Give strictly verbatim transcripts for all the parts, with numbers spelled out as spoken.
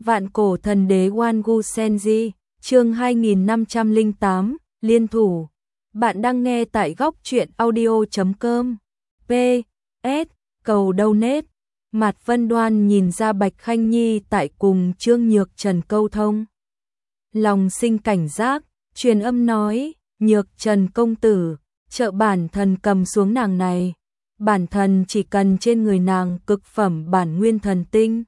Vạn cổ thần đế Wangu Senji, chương hai nghìn năm trăm lẻ tám, liên thủ. Bạn đang nghe tại góc truyện audio chấm com. P S cầu donate. Mạt Vân Đoan nhìn ra Bạch Khanh Nhi tại cùng Trương Nhược Trần câu thông. Lòng sinh cảnh giác, truyền âm nói, Nhược Trần công tử, trợ bản thần cầm xuống nàng này. Bản thần chỉ cần trên người nàng cực phẩm bản nguyên thần tinh.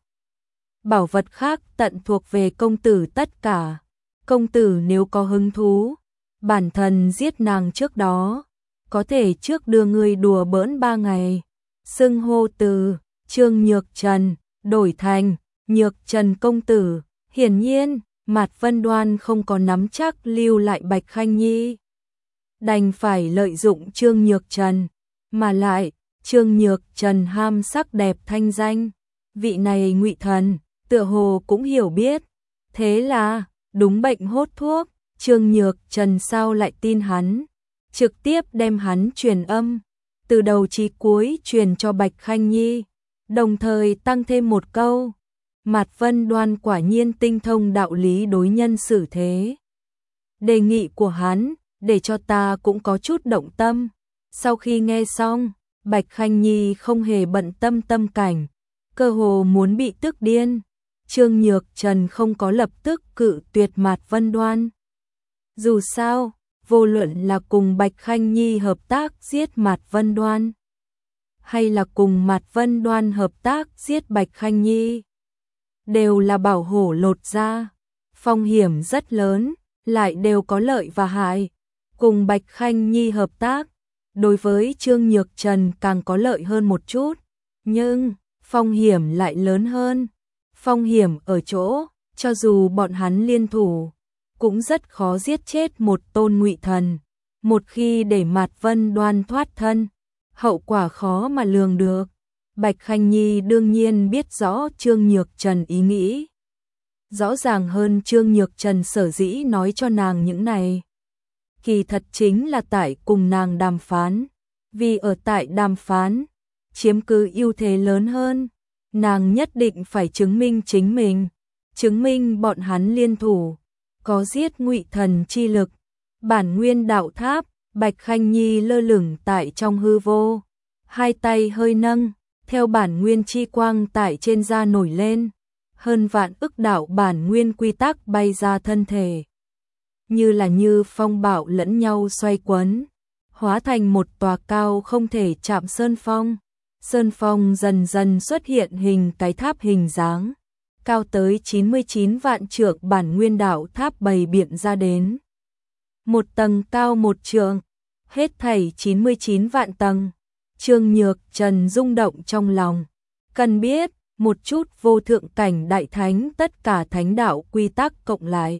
Bảo vật khác tận thuộc về công tử tất cả. Công tử nếu có hứng thú, bản thần giết nàng trước đó, có thể trước đưa người đùa bỡn ba ngày. Xưng hô từ Trương Nhược Trần đổi thành Nhược Trần công tử. Hiển nhiên, Mạt Vân Đoan không có nắm chắc lưu lại Bạch Khanh Nhi, đành phải lợi dụng Trương Nhược Trần, mà lại Trương Nhược Trần ham sắc đẹp thanh danh, vị này ngụy thần tựa hồ cũng hiểu biết, thế là đúng bệnh hốt thuốc. Trương Nhược Trần sao lại tin hắn, trực tiếp đem hắn truyền âm, từ đầu chí cuối truyền cho Bạch Khanh Nhi, đồng thời tăng thêm một câu, Mạt Vân Đoan quả nhiên tinh thông đạo lý đối nhân xử thế. Đề nghị của hắn, để cho ta cũng có chút động tâm. Sau khi nghe xong, Bạch Khanh Nhi không hề bận tâm tâm cảnh, cơ hồ muốn bị tức điên. Trương Nhược Trần không có lập tức cự tuyệt Mạt Vân Đoan. Dù sao, vô luận là cùng Bạch Khanh Nhi hợp tác giết Mạt Vân Đoan, hay là cùng Mạt Vân Đoan hợp tác giết Bạch Khanh Nhi, đều là bảo hổ lột da, phong hiểm rất lớn, lại đều có lợi và hại. Cùng Bạch Khanh Nhi hợp tác, đối với Trương Nhược Trần càng có lợi hơn một chút, nhưng phong hiểm lại lớn hơn. Phong hiểm ở chỗ, cho dù bọn hắn liên thủ, cũng rất khó giết chết một tôn ngụy thần. Một khi để Mạt Vân Đoan thoát thân, hậu quả khó mà lường được. Bạch Khanh Nhi đương nhiên biết rõ Trương Nhược Trần ý nghĩ. Rõ ràng hơn Trương Nhược Trần sở dĩ nói cho nàng những này. Kỳ thật chính là tại cùng nàng đàm phán. Vì ở tại đàm phán, chiếm cứ ưu thế lớn hơn. Nàng nhất định phải chứng minh chính mình. Chứng minh bọn hắn liên thủ, có giết ngụy thần chi lực. Bản nguyên đạo tháp, Bạch Khanh Nhi lơ lửng tại trong hư vô. Hai tay hơi nâng, theo bản nguyên chi quang tại trên da nổi lên. Hơn vạn ức đạo bản nguyên quy tắc bay ra thân thể. Như là như phong bạo lẫn nhau xoay quấn, hóa thành một tòa cao không thể chạm sơn phong. Sơn phong dần dần xuất hiện hình cái tháp hình dáng, cao tới chín mươi chín vạn trượng bản nguyên đạo tháp bày biện ra đến. Một tầng cao một trượng, hết thảy chín mươi chín vạn tầng. Trương Nhược Trần rung động trong lòng, cần biết, một chút vô thượng cảnh đại thánh tất cả thánh đạo quy tắc cộng lại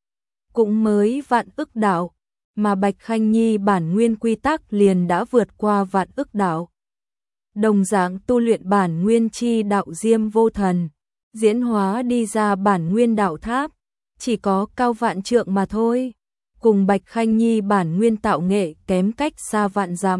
cũng mới vạn ức đạo, mà Bạch Khanh Nhi bản nguyên quy tắc liền đã vượt qua vạn ức đạo. Đồng dạng tu luyện bản nguyên chi đạo diêm vô thần, diễn hóa đi ra bản nguyên đạo tháp, chỉ có cao vạn trượng mà thôi, cùng Bạch Khanh Nhi bản nguyên tạo nghệ kém cách xa vạn dặm.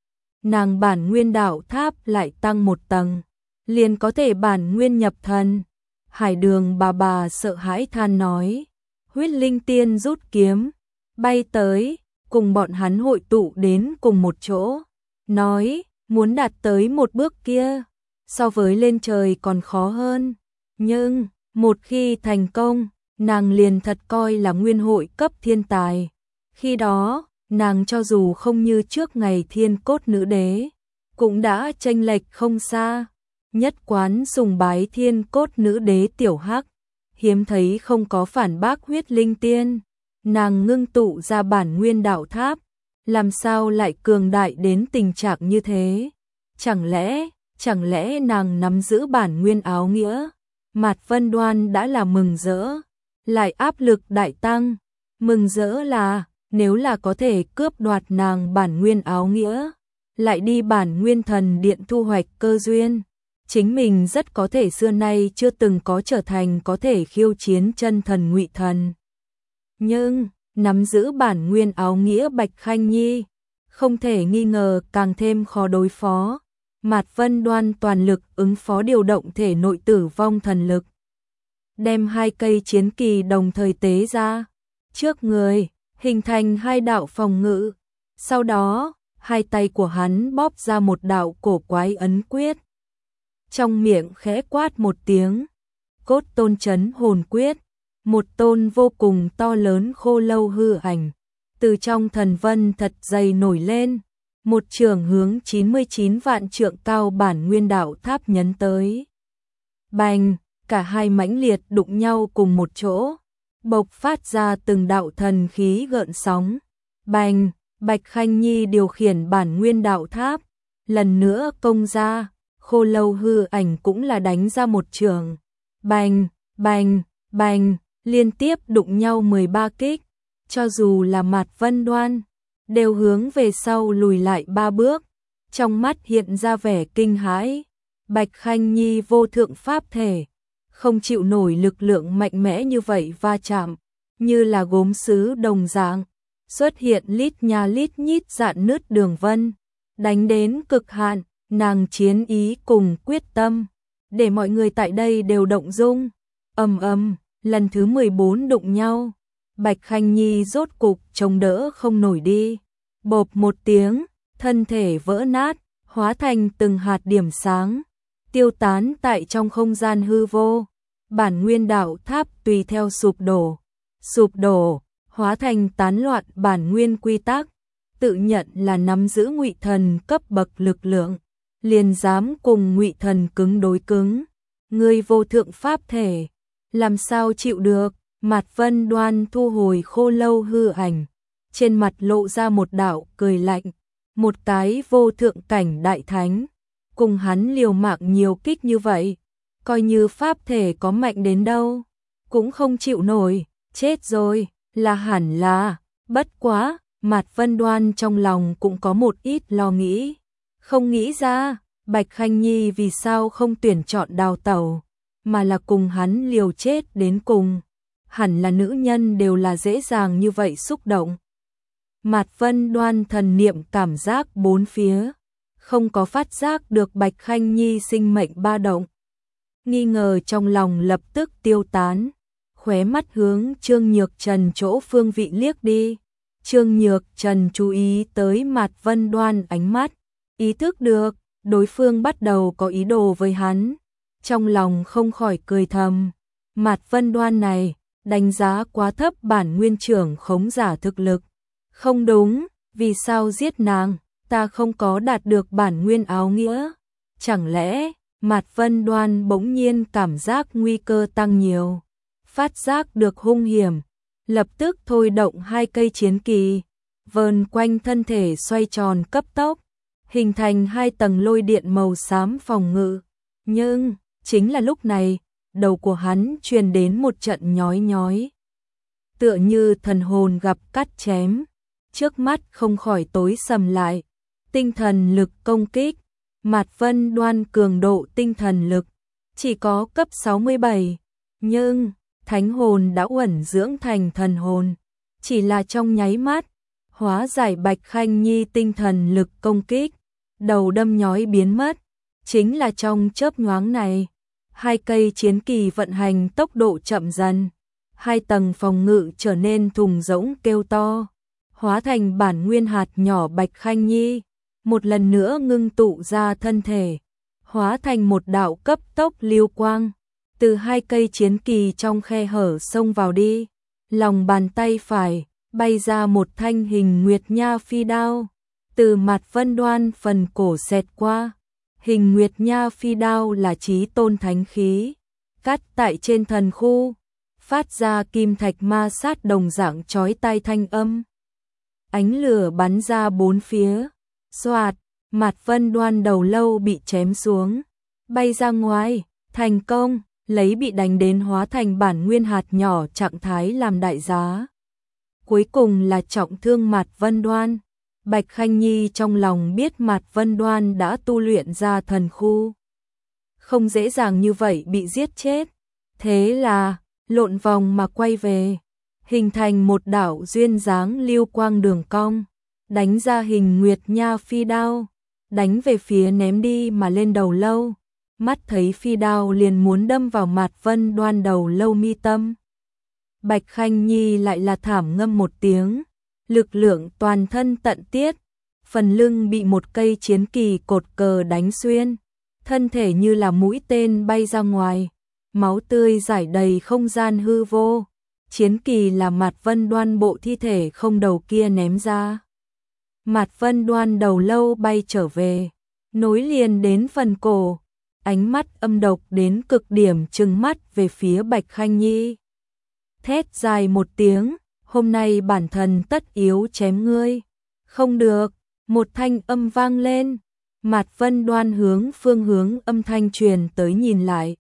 Nàng bản nguyên đạo tháp lại tăng một tầng, liền có thể bản nguyên nhập thần. Hải Đường bà bà sợ hãi than nói, Huyết Linh Tiên rút kiếm, bay tới, cùng bọn hắn hội tụ đến cùng một chỗ, nói, muốn đạt tới một bước kia, so với lên trời còn khó hơn. Nhưng, một khi thành công, nàng liền thật coi là nguyên hội cấp thiên tài. Khi đó, nàng cho dù không như trước ngày thiên cốt nữ đế, cũng đã chênh lệch không xa. Nhất quán sùng bái thiên cốt nữ đế tiểu hắc, hiếm thấy không có phản bác Huyết Linh Tiên. Nàng ngưng tụ ra bản nguyên đạo tháp, làm sao lại cường đại đến tình trạng như thế? Chẳng lẽ, chẳng lẽ nàng nắm giữ bản nguyên áo nghĩa? Mạt Vân Đoan đã là mừng rỡ, lại áp lực đại tăng. Mừng rỡ là, nếu là có thể cướp đoạt nàng bản nguyên áo nghĩa, lại đi bản nguyên thần điện thu hoạch cơ duyên, chính mình rất có thể xưa nay chưa từng có trở thành có thể khiêu chiến chân thần ngụy thần. Nhưng, nắm giữ bản nguyên áo nghĩa Bạch Khanh Nhi, không thể nghi ngờ càng thêm khó đối phó. Mạt Vân Đoan toàn lực ứng phó điều động thể nội tử vong thần lực. đem hai cây chiến kỳ đồng thời tế ra trước người, hình thành hai đạo phòng ngự. Sau đó, hai tay của hắn bóp ra một đạo cổ quái ấn quyết. Trong miệng khẽ quát một tiếng, Cốt Tôn Chấn Hồn Quyết, một tôn vô cùng to lớn khô lâu hư ảnh từ trong thần vân thật dày nổi lên, một trường hướng chín mươi chín vạn trượng cao bản nguyên đạo tháp nhấn tới. Bành, cả hai mãnh liệt đụng nhau cùng một chỗ, bộc phát ra từng đạo thần khí gợn sóng. Bành, Bạch Khanh Nhi điều khiển bản nguyên đạo tháp, lần nữa công ra, khô lâu hư ảnh cũng là đánh ra một trường. Bành, bành, bành, liên tiếp đụng nhau mười ba kích, cho dù là Mạt Vân Đoan, đều hướng về sau lùi lại ba bước, trong mắt hiện ra vẻ kinh hãi. Bạch Khanh Nhi vô thượng pháp thể, không chịu nổi lực lượng mạnh mẽ như vậy va chạm, như là gốm sứ đồng dạng, xuất hiện lít nha lít nhít dạn nứt đường vân, đánh đến cực hạn, nàng chiến ý cùng quyết tâm, để mọi người tại đây đều động dung. Ầm ầm, lần thứ mười bốn đụng nhau, Bạch Khanh Nhi rốt cục chống đỡ không nổi đi, bộp một tiếng, thân thể vỡ nát, hóa thành từng hạt điểm sáng, tiêu tán tại trong không gian hư vô. Bản nguyên đạo tháp tùy theo sụp đổ, sụp đổ, hóa thành tán loạn bản nguyên quy tắc, tự nhận là nắm giữ ngụy thần cấp bậc lực lượng, liền dám cùng ngụy thần cứng đối cứng. Ngươi vô thượng pháp thể, làm sao chịu được? Mạt Vân Đoan thu hồi khô lâu hư ảnh, trên mặt lộ ra một đạo cười lạnh, một cái vô thượng cảnh đại thánh, cùng hắn liều mạng nhiều kích như vậy, coi như pháp thể có mạnh đến đâu, cũng không chịu nổi, chết rồi, là hẳn là, bất quá, Mạt Vân Đoan trong lòng cũng có một ít lo nghĩ, không nghĩ ra, Bạch Khanh Nhi vì sao không tuyển chọn đào tẩu, mà là cùng hắn liều chết đến cùng, hẳn là nữ nhân đều là dễ dàng như vậy xúc động. Mạt Vân Đoan thần niệm cảm giác bốn phía, không có phát giác được Bạch Khanh Nhi sinh mệnh ba động. Nghi ngờ trong lòng lập tức tiêu tán, khóe mắt hướng Trương Nhược Trần chỗ phương vị liếc đi. Trương Nhược Trần chú ý tới Mạt Vân Đoan ánh mắt, ý thức được đối phương bắt đầu có ý đồ với hắn, trong lòng không khỏi cười thầm. Mạt Vân Đoan này, đánh giá quá thấp bản nguyên trưởng khống giả thực lực. Không đúng, vì sao giết nàng, ta không có đạt được bản nguyên áo nghĩa. Chẳng lẽ, Mạt Vân Đoan bỗng nhiên cảm giác nguy cơ tăng nhiều, phát giác được hung hiểm, lập tức thôi động hai cây chiến kỳ, vờn quanh thân thể xoay tròn cấp tốc, hình thành hai tầng lôi điện màu xám phòng ngự. Nhưng, chính là lúc này, đầu của hắn truyền đến một trận nhói nhói. Tựa như thần hồn gặp cắt chém, trước mắt không khỏi tối sầm lại. Tinh thần lực công kích, Mạt Vân Đoan cường độ tinh thần lực, chỉ có cấp sáu mươi bảy, nhưng thánh hồn đã uẩn dưỡng thành thần hồn, chỉ là trong nháy mắt, hóa giải Bạch Khanh Nhi tinh thần lực công kích, đầu đâm nhói biến mất, chính là trong chớp nhoáng này, hai cây chiến kỳ vận hành tốc độ chậm dần, hai tầng phòng ngự trở nên thùng rỗng kêu to, hóa thành bản nguyên hạt nhỏ Bạch Khanh Nhi, một lần nữa ngưng tụ ra thân thể, hóa thành một đạo cấp tốc lưu quang, từ hai cây chiến kỳ trong khe hở xông vào đi, lòng bàn tay phải bay ra một thanh hình nguyệt nha phi đao, từ Mạt Vân Đoan phần cổ xẹt qua. Hình nguyệt nha phi đao là chí tôn thánh khí, cắt tại trên thần khu, phát ra kim thạch ma sát đồng dạng chói tai thanh âm. Ánh lửa bắn ra bốn phía, xoạt, Mạt Vân Đoan đầu lâu bị chém xuống, bay ra ngoài, thành công, lấy bị đánh đến hóa thành bản nguyên hạt nhỏ trạng thái làm đại giá. Cuối cùng là trọng thương Mạt Vân Đoan. Bạch Khanh Nhi trong lòng biết Mạt Vân Đoan đã tu luyện ra thần khu, không dễ dàng như vậy bị giết chết, thế là lộn vòng mà quay về, hình thành một đạo duyên dáng lưu quang đường cong, đánh ra hình nguyệt nha phi đao, đánh về phía ném đi mà lên đầu lâu. mắt thấy phi đao liền muốn đâm vào Mạt Vân Đoan đầu lâu mi tâm. Bạch Khanh Nhi lại là thảm ngâm một tiếng, lực lượng toàn thân tận tiết, phần lưng bị một cây chiến kỳ cột cờ đánh xuyên, thân thể như là mũi tên bay ra ngoài, máu tươi rải đầy không gian hư vô. Chiến kỳ là Mạt Vân Đoan bộ thi thể không đầu kia ném ra. Mạt Vân Đoan đầu lâu bay trở về, nối liền đến phần cổ, ánh mắt âm độc đến cực điểm trừng mắt về phía Bạch Khanh Nhi. Thét dài một tiếng, hôm nay bản thân tất yếu chém ngươi. Không được, một thanh âm vang lên, Mạt Vân Đoan hướng phương hướng âm thanh truyền tới nhìn lại.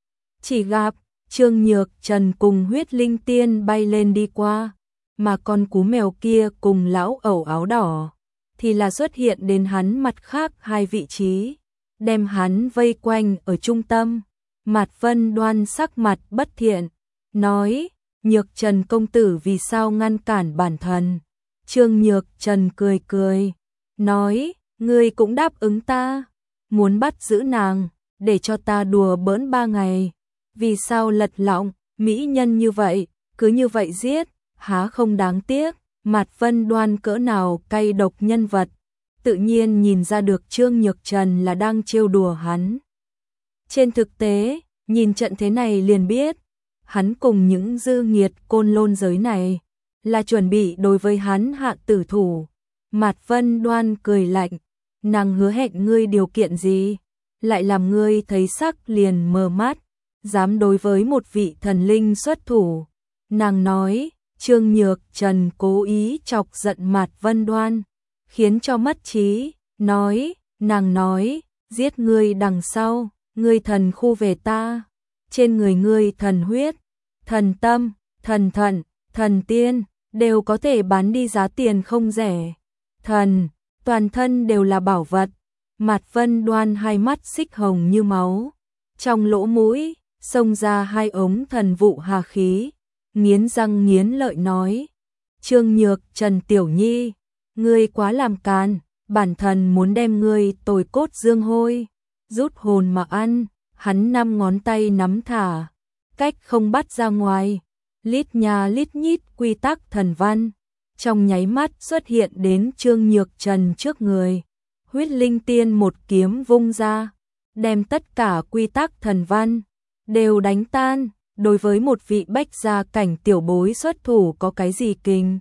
Chỉ gặp Trương Nhược Trần cùng Huyết Linh Tiên bay lên đi qua, mà con cú mèo kia cùng lão ẩu áo đỏ thì là xuất hiện đến hắn mặt khác hai vị trí, đem hắn vây quanh ở trung tâm. Mạt Vân Đoan sắc mặt bất thiện, nói: Nhược Trần công tử vì sao ngăn cản bản thân? Trương Nhược Trần cười cười, nói: ngươi cũng đáp ứng ta, muốn bắt giữ nàng, để cho ta đùa bỡn ba ngày. Vì sao lật lọng, mỹ nhân như vậy, cứ như vậy giết, há không đáng tiếc. Mạt Vân Đoan cỡ nào cay độc nhân vật, tự nhiên nhìn ra được Trương Nhược Trần là đang trêu đùa hắn. Trên thực tế, nhìn trận thế này liền biết, hắn cùng những dư nghiệt côn lôn giới này là chuẩn bị đối với hắn hạ tử thủ. Mạt Vân Đoan cười lạnh, nàng hứa hẹn ngươi điều kiện gì, lại làm ngươi thấy sắc liền mờ mắt, dám đối với một vị thần linh xuất thủ. Nàng nói, Trương Nhược Trần cố ý chọc giận Mạt Vân Đoan, khiến cho mất trí, nói, nàng nói, giết ngươi đằng sau, ngươi thần khu về ta, trên người ngươi thần huyết, thần tâm, thần thận, thần tiên, đều có thể bán đi giá tiền không rẻ. Thần, toàn thân đều là bảo vật. Mạt Vân Đoan hai mắt xích hồng như máu, trong lỗ mũi xông ra hai ống thần vụ hà khí, nghiến răng nghiến lợi nói, Trương Nhược Trần tiểu nhi, ngươi quá làm càn, bản thân muốn đem ngươi tồi cốt dương hôi, rút hồn mà ăn. Hắn năm ngón tay nắm thả, cách không bắt ra ngoài, lít nhà lít nhít quy tắc thần văn, trong nháy mắt xuất hiện đến Trương Nhược Trần trước người. Huyết Linh Tiên một kiếm vung ra, đem tất cả quy tắc thần văn đều đánh tan. Đối với một vị bách gia cảnh tiểu bối xuất thủ có cái gì kinh?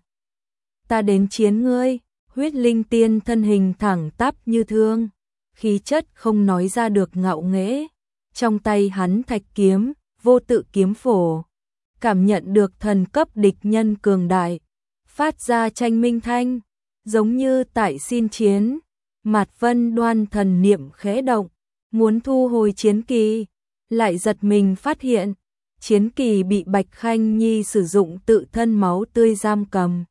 Ta đến chiến ngươi. Huyết Linh Tiên thân hình thẳng tắp như thương, khí chất không nói ra được ngạo nghễ. Trong tay hắn thạch kiếm, vô tự kiếm phổ, cảm nhận được thần cấp địch nhân cường đại, phát ra tranh minh thanh, giống như tại xin chiến. Mạt Vân Đoan thần niệm khẽ động, muốn thu hồi chiến kỳ, lại giật mình phát hiện, chiến kỳ bị Bạch Khanh Nhi sử dụng tự thân máu tươi giam cầm.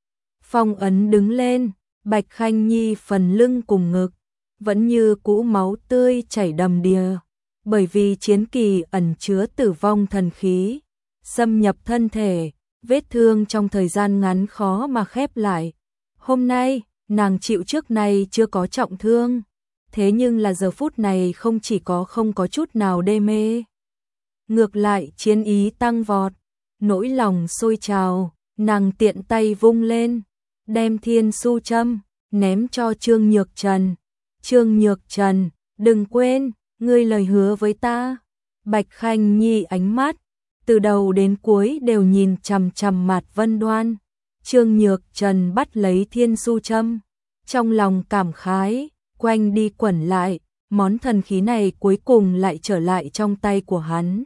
Phong ấn đứng lên, Bạch Khanh Nhi phần lưng cùng ngực, vẫn như cũ máu tươi chảy đầm đìa, bởi vì chiến kỳ ẩn chứa tử vong thần khí, xâm nhập thân thể, vết thương trong thời gian ngắn khó mà khép lại. Hôm nay, nàng chịu trước này chưa có trọng thương, thế nhưng là giờ phút này không chỉ có không có chút nào đê mê, ngược lại chiến ý tăng vọt, nỗi lòng sôi trào, nàng tiện tay vung lên, đem thiên su châm ném cho Trương Nhược Trần. Trương Nhược Trần, đừng quên, ngươi lời hứa với ta. Bạch Khanh Nhi ánh mắt từ đầu đến cuối đều nhìn chằm chằm Mạt Vân Đoan. Trương Nhược Trần bắt lấy thiên su châm, trong lòng cảm khái, quanh đi quẩn lại, món thần khí này cuối cùng lại trở lại trong tay của hắn.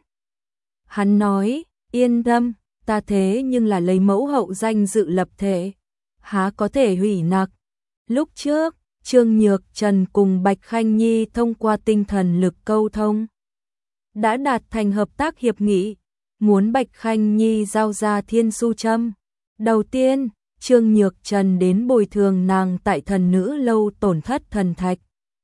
Hắn nói, yên tâm, ta thế nhưng là lấy mẫu hậu danh dự lập thể, há có thể hủy nặc. Lúc trước, Trương Nhược Trần cùng Bạch Khanh Nhi thông qua tinh thần lực câu thông, đã đạt thành hợp tác hiệp nghị, muốn Bạch Khanh Nhi giao ra thiên su châm. Đầu tiên, Trương Nhược Trần đến bồi thường nàng tại thần nữ lâu tổn thất thần thạch.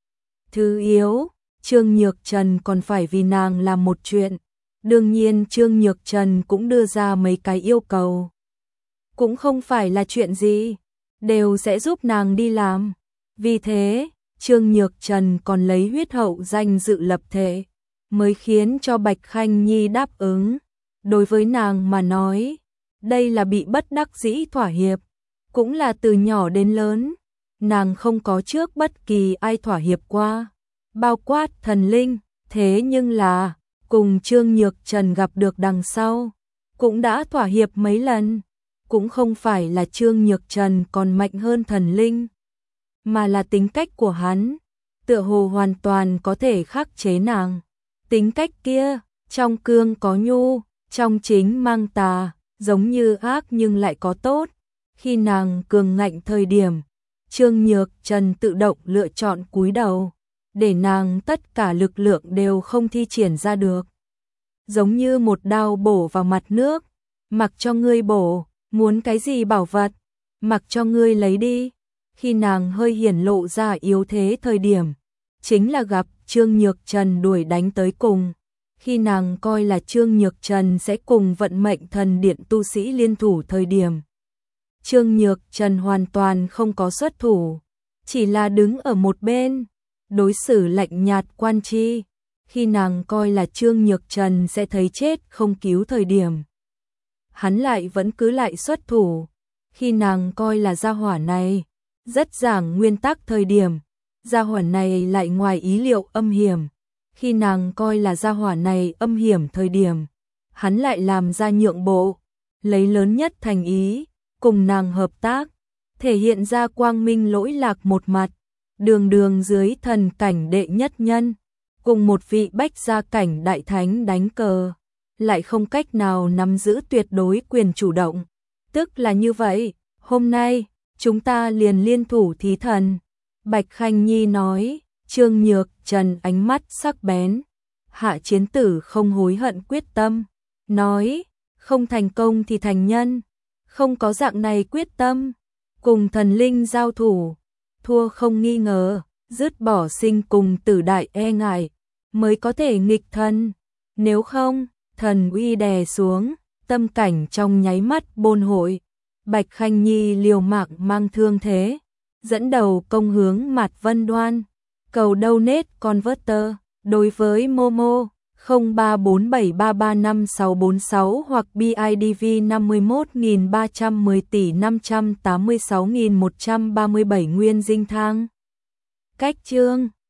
Thứ yếu, Trương Nhược Trần còn phải vì nàng làm một chuyện. Đương nhiên Trương Nhược Trần cũng đưa ra mấy cái yêu cầu. Cũng không phải là chuyện gì, đều sẽ giúp nàng đi làm. Vì thế, Trương Nhược Trần còn lấy huyết hậu danh dự lập thể, mới khiến cho Bạch Khanh Nhi đáp ứng. Đối với nàng mà nói, đây là bị bất đắc dĩ thỏa hiệp, cũng là từ nhỏ đến lớn, nàng không có trước bất kỳ ai thỏa hiệp qua, bao quát thần linh, thế nhưng là, cùng Trương Nhược Trần gặp được đằng sau, cũng đã thỏa hiệp mấy lần, cũng không phải là Trương Nhược Trần còn mạnh hơn thần linh, mà là tính cách của hắn, tựa hồ hoàn toàn có thể khắc chế nàng. Tính cách kia, trong cương có nhu, trong chính mang tà, giống như ác nhưng lại có tốt. Khi nàng cường ngạnh thời điểm, Trương Nhược Trần tự động lựa chọn cúi đầu, để nàng tất cả lực lượng đều không thi triển ra được. Giống như một đao bổ vào mặt nước, mặc cho ngươi bổ, muốn cái gì bảo vật, mặc cho ngươi lấy đi. Khi nàng hơi hiển lộ ra yếu thế thời điểm, chính là gặp Trương Nhược Trần đuổi đánh tới cùng. Khi nàng coi là Trương Nhược Trần sẽ cùng vận mệnh thần điện tu sĩ liên thủ thời điểm, Trương Nhược Trần hoàn toàn không có xuất thủ, chỉ là đứng ở một bên, đối xử lạnh nhạt quan chi. Khi nàng coi là Trương Nhược Trần sẽ thấy chết không cứu thời điểm, hắn lại vẫn cứ lại xuất thủ. Khi nàng coi là gia hỏa này rất giảng nguyên tắc thời điểm, gia hỏa này lại ngoài ý liệu âm hiểm. Khi nàng coi là gia hỏa này âm hiểm thời điểm, hắn lại làm ra nhượng bộ, lấy lớn nhất thành ý, cùng nàng hợp tác, thể hiện ra quang minh lỗi lạc một mặt, đường đường dưới thần cảnh đệ nhất nhân, cùng một vị bách gia cảnh đại thánh đánh cờ, lại không cách nào nắm giữ tuyệt đối quyền chủ động. Tức là như vậy, hôm nay, chúng ta liền liên thủ thí thần. Bạch Khanh Nhi nói. Trương Nhược Trần ánh mắt sắc bén, Hạ Chiến Tử không hối hận quyết tâm, nói, không thành công thì thành nhân, không có dạng này quyết tâm, cùng thần linh giao thủ, thua không nghi ngờ, dứt bỏ sinh cùng tử đại e ngại, mới có thể nghịch thần, nếu không, thần uy đè xuống, tâm cảnh trong nháy mắt bôn hội. Bạch Khanh Nhi liều mạng mang thương thế, dẫn đầu công hướng Mạt Vân Đoan. Cầu donate converter đối với Momo không ba bốn bảy ba ba năm sáu bốn sáu hoặc bê i đê vê năm mươi mốt nghìn ba trăm mười tỷ năm trăm tám mươi sáu nghìn một trăm ba mươi bảy nguyên dinh thang. Cách chương